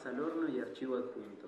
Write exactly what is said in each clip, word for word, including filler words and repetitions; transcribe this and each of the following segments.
papas al horno y archivo adjunto.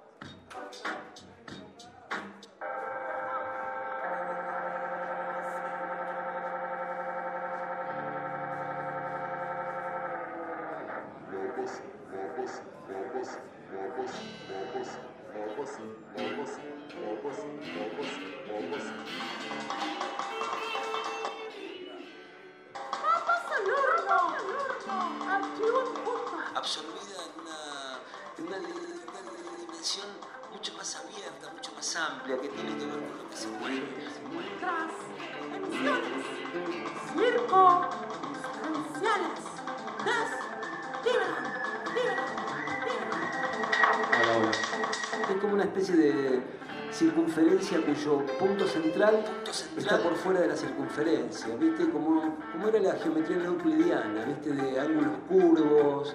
Absorbida en una, en una, una dimensión mucho más abierta, mucho más amplia, que tiene que ver con lo que se mueve. Tras emisiones, circo, ancianas, das, libera, libera, libera. Es como una especie de circunferencia cuyo punto central, punto central está por fuera de la circunferencia, ¿viste? Como, como era la geometría euclidiana, ¿viste? De ángulos curvos.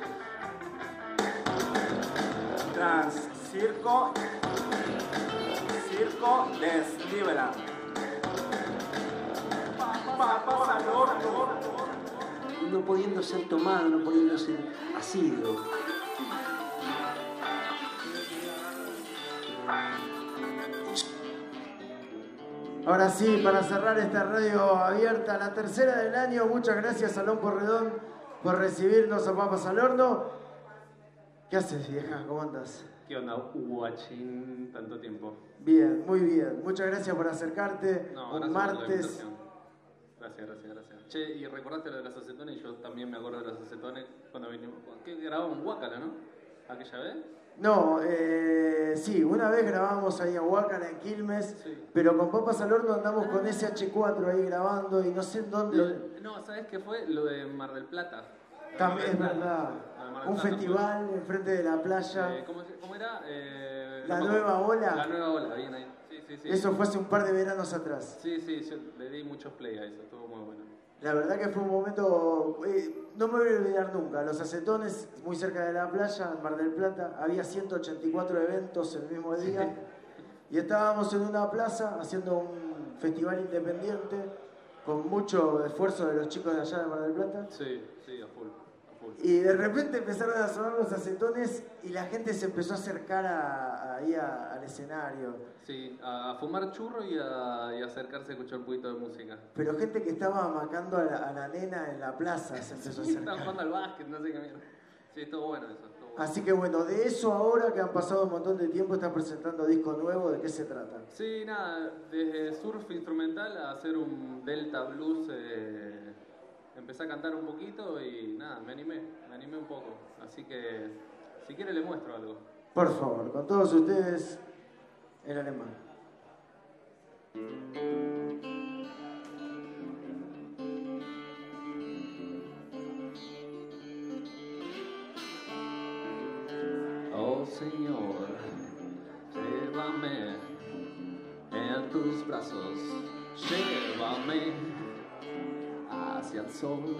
Trans, circo, circo, des, libera. Papas al horno. No pudiendo ser tomado, no pudiendo ser asido. Ahora sí, para cerrar esta radio abierta, la tercera del año, muchas gracias Salón Porredón por recibirnos a Papas al Horno. ¿Qué haces, vieja? ¿Cómo andas? ¿Qué onda, guachín? Tanto tiempo. Bien, muy bien. Muchas gracias por acercarte. No, un martes. Gracias, gracias, gracias. Che, y recordaste lo de las acetones, y yo también me acuerdo de las acetones cuando vinimos. ¿Qué grabamos en Huácala, no? ¿Aquella vez? No, eh, sí, una vez grabamos ahí en Huácala, en Quilmes, sí. Pero con Papas al Horno andamos con ese hache cuatro ahí grabando y no sé en dónde... Lo, no, ¿sabes qué fue? Lo de Mar del Plata. También es verdad. Un festival fue... enfrente de la playa. Eh, ¿cómo, ¿Cómo era? Eh, la no, Nueva Ola. La Nueva Ola, bien ahí. Sí, sí, sí. Eso fue hace un par de veranos atrás. Sí, sí, yo le di muchos play a eso, estuvo muy bueno. La verdad que fue un momento, eh, no me voy a olvidar nunca. Los acetones, muy cerca de la playa, en Mar del Plata, había ciento ochenta y cuatro eventos el mismo día. Y estábamos en una plaza haciendo un festival independiente con mucho esfuerzo de los chicos de allá de Mar del Plata. Sí, sí, a full, a full. Y de repente empezaron a sonar los acetones y la gente se empezó a acercar a, a, ahí a, al escenario. Sí, a fumar churro y a, y a acercarse a escuchar un poquito de música. Pero gente que estaba amacando a la, a la nena en la plaza se empezó a acercar. Estaban jugando al básquet, no sé qué mierda. Sí, estuvo bueno eso. Estuvo bueno. Así que bueno, de eso ahora que han pasado un montón de tiempo, están presentando disco nuevo. ¿De qué se trata? Sí, nada, desde surf instrumental a hacer un delta blues, eh, empecé a cantar un poquito y nada, me animé, me animé un poco. Así que, si quiere le muestro algo. Por favor, con todos ustedes, en alemán. Oh Señor, llévame en tus brazos, llévame hacia el sol,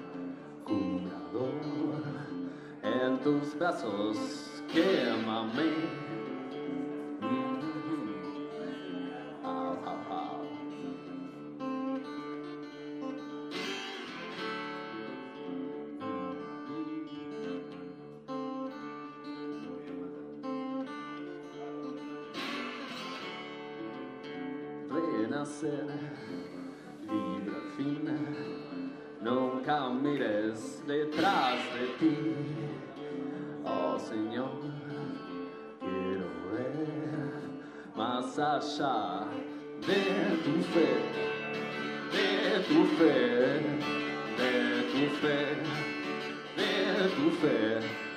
curador, en tus brazos, quémame. Renacer, libre al fin, nunca mires detrás de ti. Oh Señor, quiero ver más allá de tu fe, de tu fe, de tu fe, de tu fe.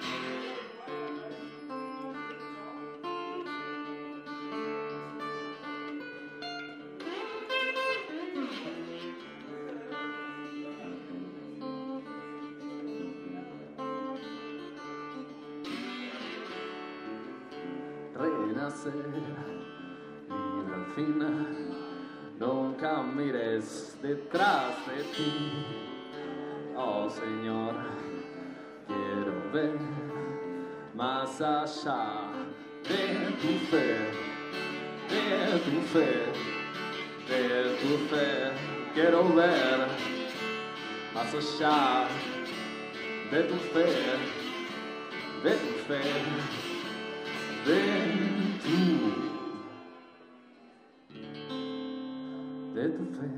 Renacer, libre al fin, nunca mires detrás de ti. Oh Señor, quiero ver más allá de tu fe, de tu fe, de tu fe. Quiero ver más allá de tu fe, de tu fe, de tu, de tu fe.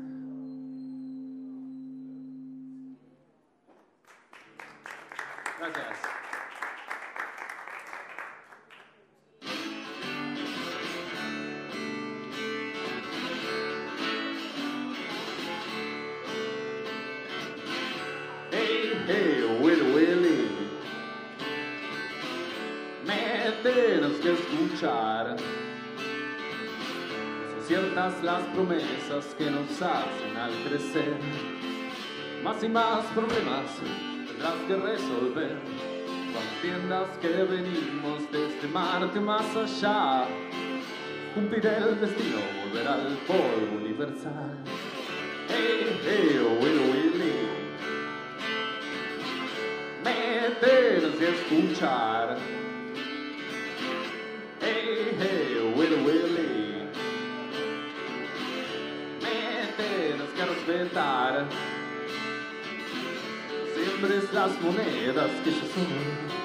Gracias. Hey, hey, Willy, Willy, me tienes que escuchar. Son ciertas las promesas que nos hacen al crecer. Más y más problemas tendrás que resolver. Cuando entiendas que venimos desde Marte más allá, cumplir el destino, volver al polvo universal. Hey, hey, Willy, Willy, me tienes que escuchar. Hey, hey, Willy, Willy, me tienes que respetar. Siembres las monedas que yo soy.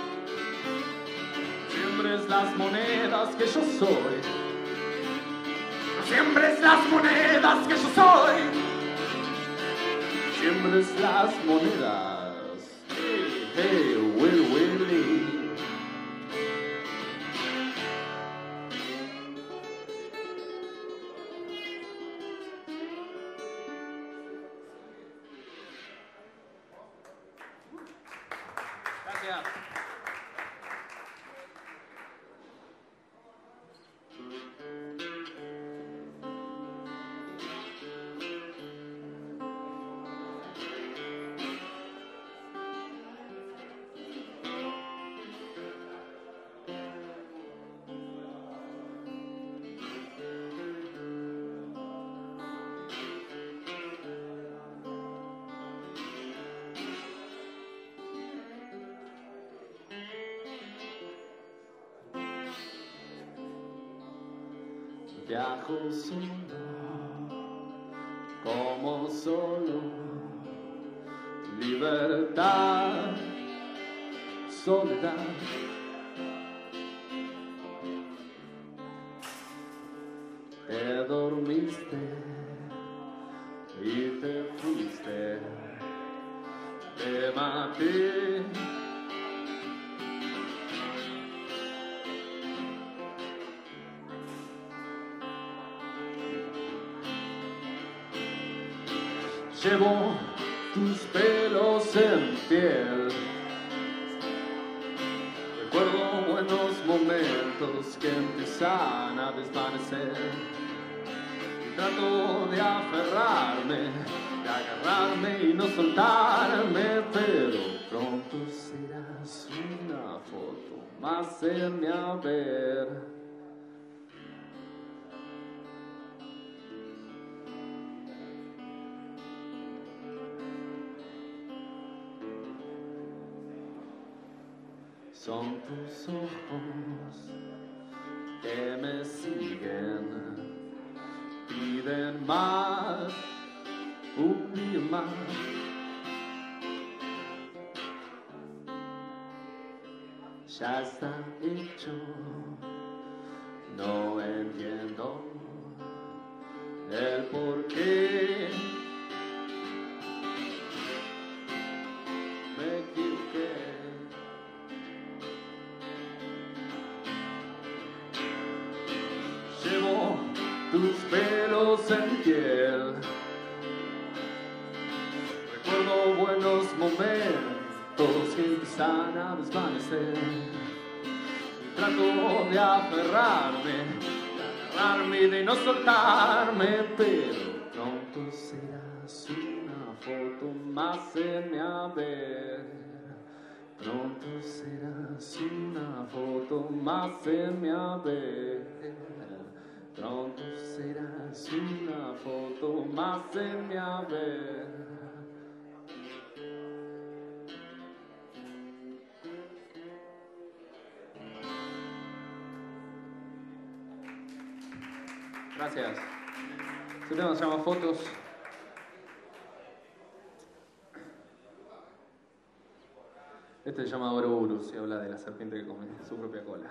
Siembres las monedas que yo soy. Siembres las monedas que yo soy. Siembres las monedas. Hey, hey, Willy, Willy. Gracias. Viajo solo, como solo, libertad, soledad. Te dormiste y te fuiste, te maté. Llevo tus pelos en piel. Recuerdo buenos momentos que empiezan a desvanecer. Y trato de aferrarme, de agarrarme y no soltarme, pero pronto serás una foto más en mi haber. Son tus ojos que me siguen, piden más, un día más. Ya está hecho, no entiendo el porqué. Me equivoqué. Llevo tus pelos en piel. Recuerdo buenos momentos que empiezan a desvanecer. Y trato de aferrarme, de agarrarme y de no soltarme, pero pronto serás una foto más en mi haber. Pronto serás una foto más en mi haber. Pronto serás una foto más en mi haber. Gracias. Este tema se llama Fotos. Este se llama Ouroboros y habla de la serpiente que come su propia cola.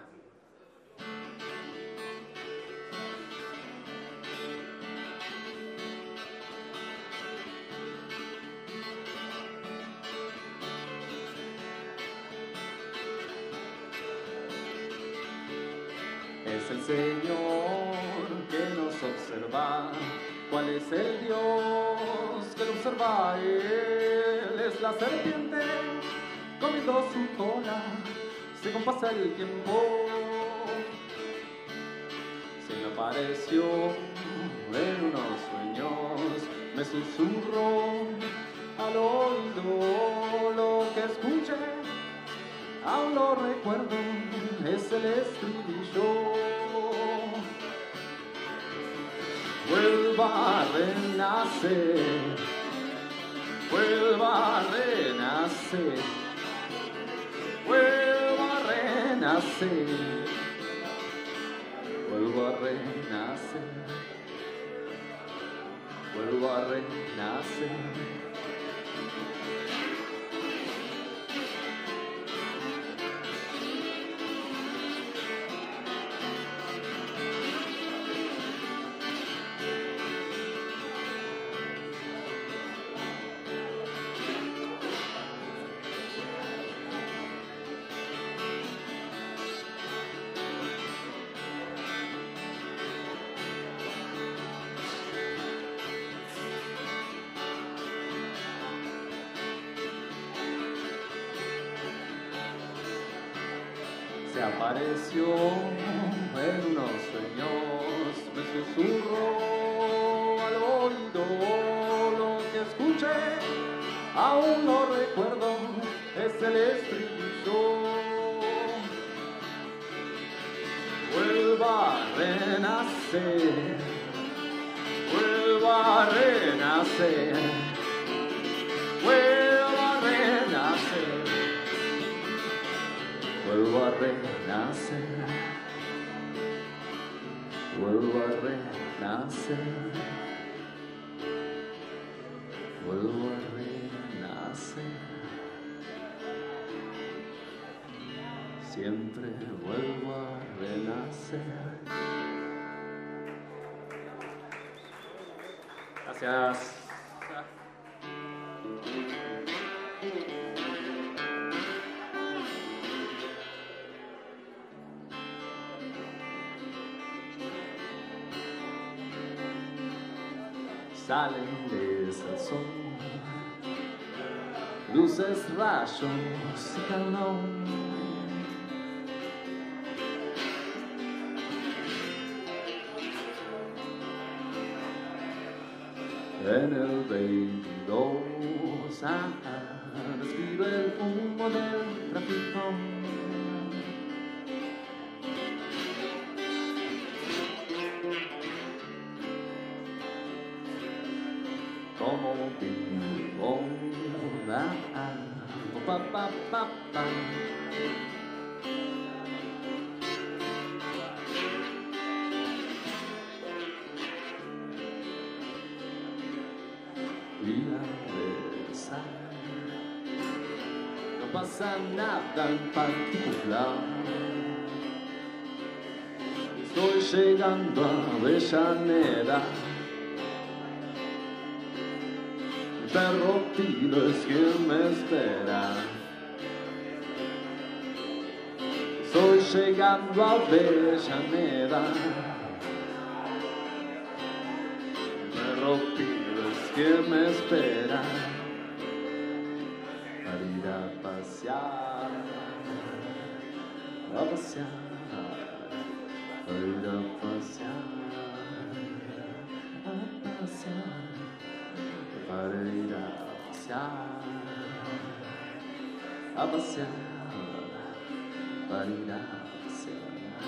Es el Señor que nos observa. ¿Cuál es el Dios que lo observa? Él es la serpiente comiendo su cola. Según pasa el tiempo, se me apareció en unos sueños. Me susurró al oído lo que escuché. Aún lo recuerdo, es el estribillo. Vuelva a renacer, vuelva a renacer, vuelva a renacer, vuelva a renacer, vuelva a renacer. Se apareció en unos sueños, me susurró al oído lo que escuché, aún lo recuerdo, es el estribillo. Vuelva a renacer, vuelva a renacer, vuelva a renacer. Vuelvo a renacer, vuelvo a renacer, vuelvo a renacer, siempre vuelvo a renacer. Gracias. Salen de esa sombra, luces, rayos y calor. En el veintidós, ah, ah, describe el humo del tráfico. Como un ping-pong, ah, ah, pa, pa, pa, pa. Y a besar, no pasa nada en particular. Estoy llegando a Avellaneda. Perro tiro es quien me espera. Estoy llegando a Avellaneda. Perro tiro es quien me espera. Para ir a pasear, a pasear, para ir a pasear, a pasear. Para ir a pasear, a pasear, para ir a pasear.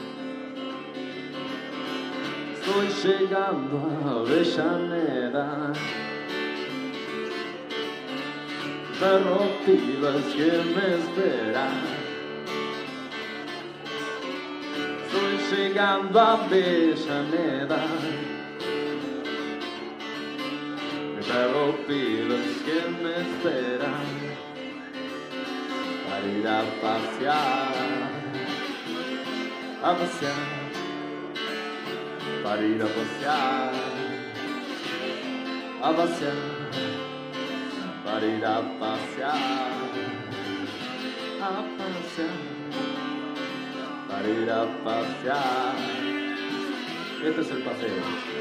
Estoy llegando a Avellaneda. Perro tilo es quien me espera. Estoy llegando a Avellaneda. Perro pilo es quien me espera. Para para ir a pasear, a pasear, para ir a pasear, a pasear, para ir a pasear, a pasear, para ir a pasear. Este es el paseo.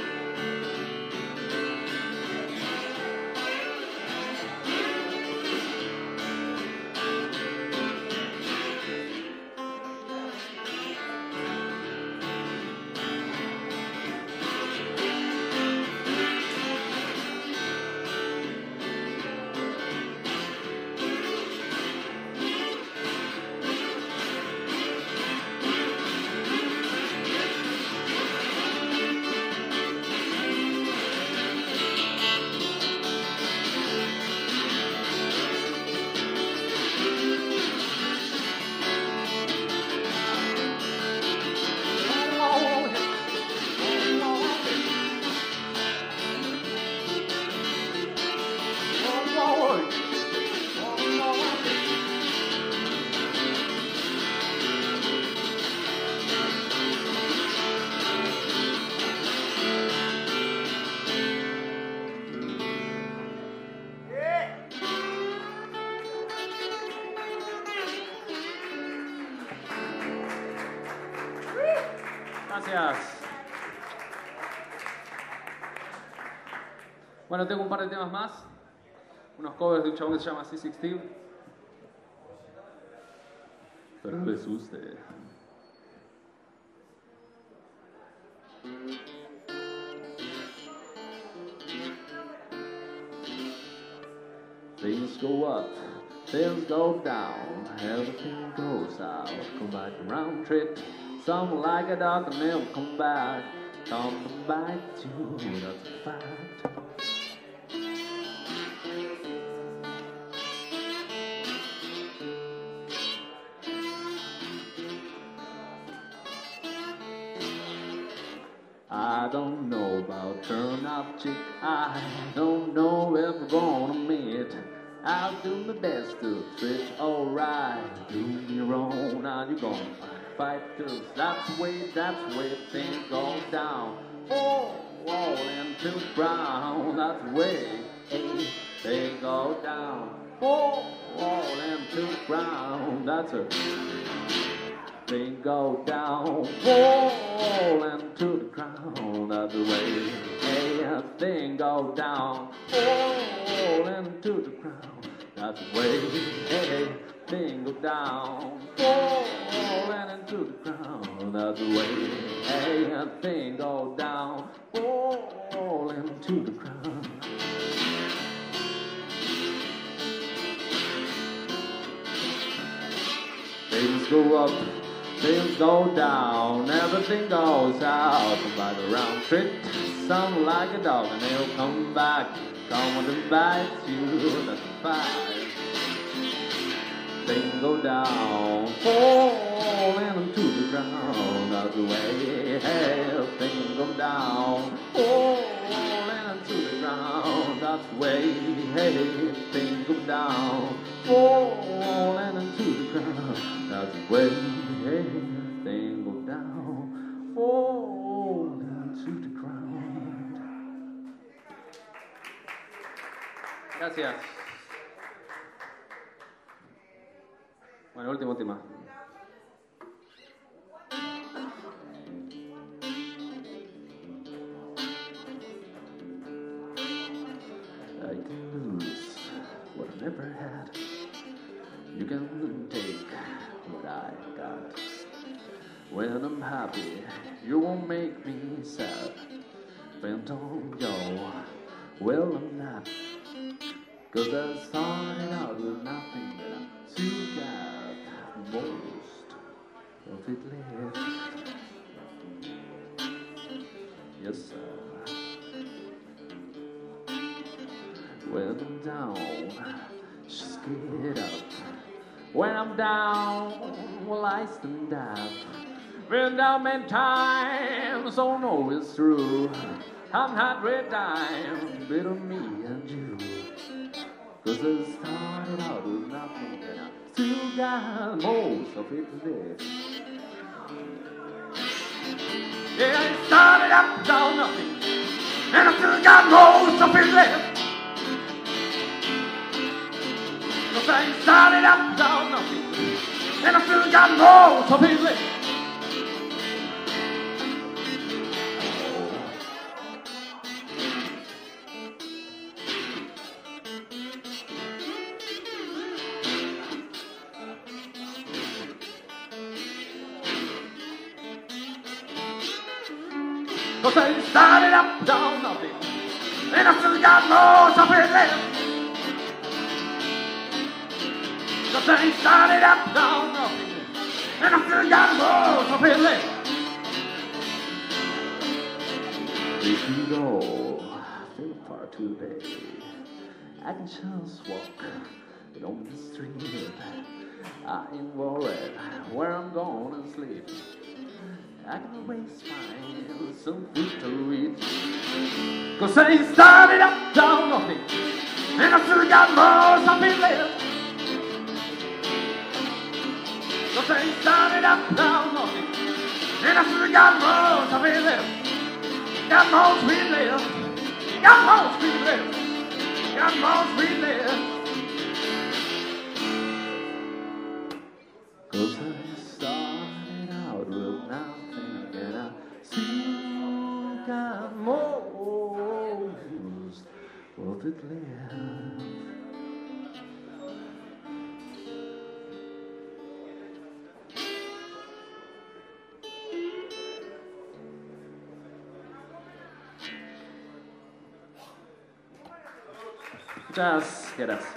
Gracias. Bueno, tengo un par de temas más. Unos covers de un chabón que se llama C seis Steve. Pero no le asuste. Things go up, things go down, everything goes out. Come back round trip. Some like a dog and never come back. Come back to you, that's a fact. I don't know about turn up chick. I don't know if we're gonna meet. I'll do my best to treat you alright. Do me wrong, now you're gonna fight, cause that's the way, that's the way things go down. Oh, roll into the ground, that's the way hey, things go down. Oh, roll into the ground, that's a thing go down. Roll into the ground, that's the way hey, thing go down. Roll into the ground, that's the way hey, thing go down. Falling into the ground, that's the way hey, thing go down. Falling into the ground. Things go up, things go down, everything goes out. By the round trip, some like a dog, and they'll come back, come to bite you. That's a fact. Things go down, falling into the ground. That's the way hey, things go down, falling into the ground. That's the way hey, things go down, falling into the ground. That's the way hey, things go down, falling into the ground. Gracias. Bueno, último tema. I can lose what I never had. You can take what I got. When I'm happy, you won't make me sad. When don't go, well I'm not. Cause I started out with nothing to get most of it left. Yes sir. When I'm down, just get up. When I'm down, well I stand up. Been down many times, so know it's true. I'm not red dime, bit of me and you. 'Cause I started out with nothing and I still got most of it left. Yeah, I started out down nothing and I still got most of it left. 'Cause I started out down nothing and I still got most of it left. Cause I started up down nothing and I still got most of it left. Cause I started up down nothing and I still got most of it left. If you know I feel far too bad, I can just walk along the street. I ain't worried where I'm gonna sleep. I can always find some food to eat. Cause I started up down nothing and I still got most of it left. Cause I started up down nothing and I still got most of it left. Got most of it left. Got most of it left. Got most of it left. Cause I started out with nothing and I still got most of it left. Muchas gracias.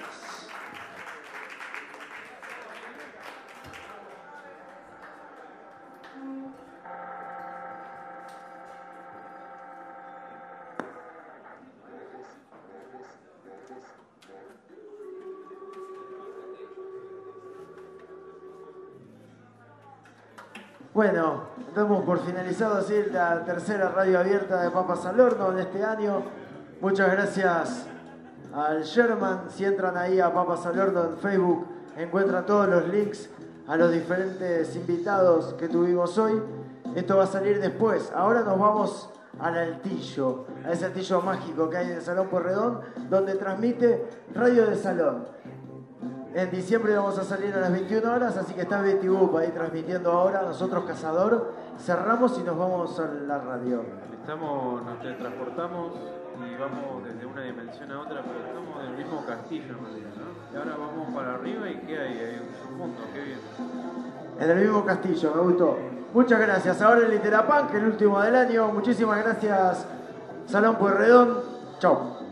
Bueno, damos por finalizado así la tercera radio abierta de Papas al Horno de este año. Muchas gracias al Sherman. Si entran ahí a Papas al Horno en Facebook, encuentran todos los links a los diferentes invitados que tuvimos hoy. Esto va a salir después. Ahora nos vamos al altillo, a ese altillo mágico que hay en el Salón Porredón, donde transmite Radio de Salón. En diciembre vamos a salir a las veintiuna horas, así que está Betty Boop ahí transmitiendo ahora. Nosotros, Cazador, cerramos y nos vamos a la radio. Estamos, nos teletransportamos y vamos desde una dimensión a otra, pero estamos en el mismo castillo en realidad, ¿no? Y ahora vamos para arriba y ¿qué hay? Hay un submundo, qué bien. En el mismo castillo, me gustó. Muchas gracias. Ahora el Literapunk, el último del año. Muchísimas gracias, Salón Pueyrredón. Chau.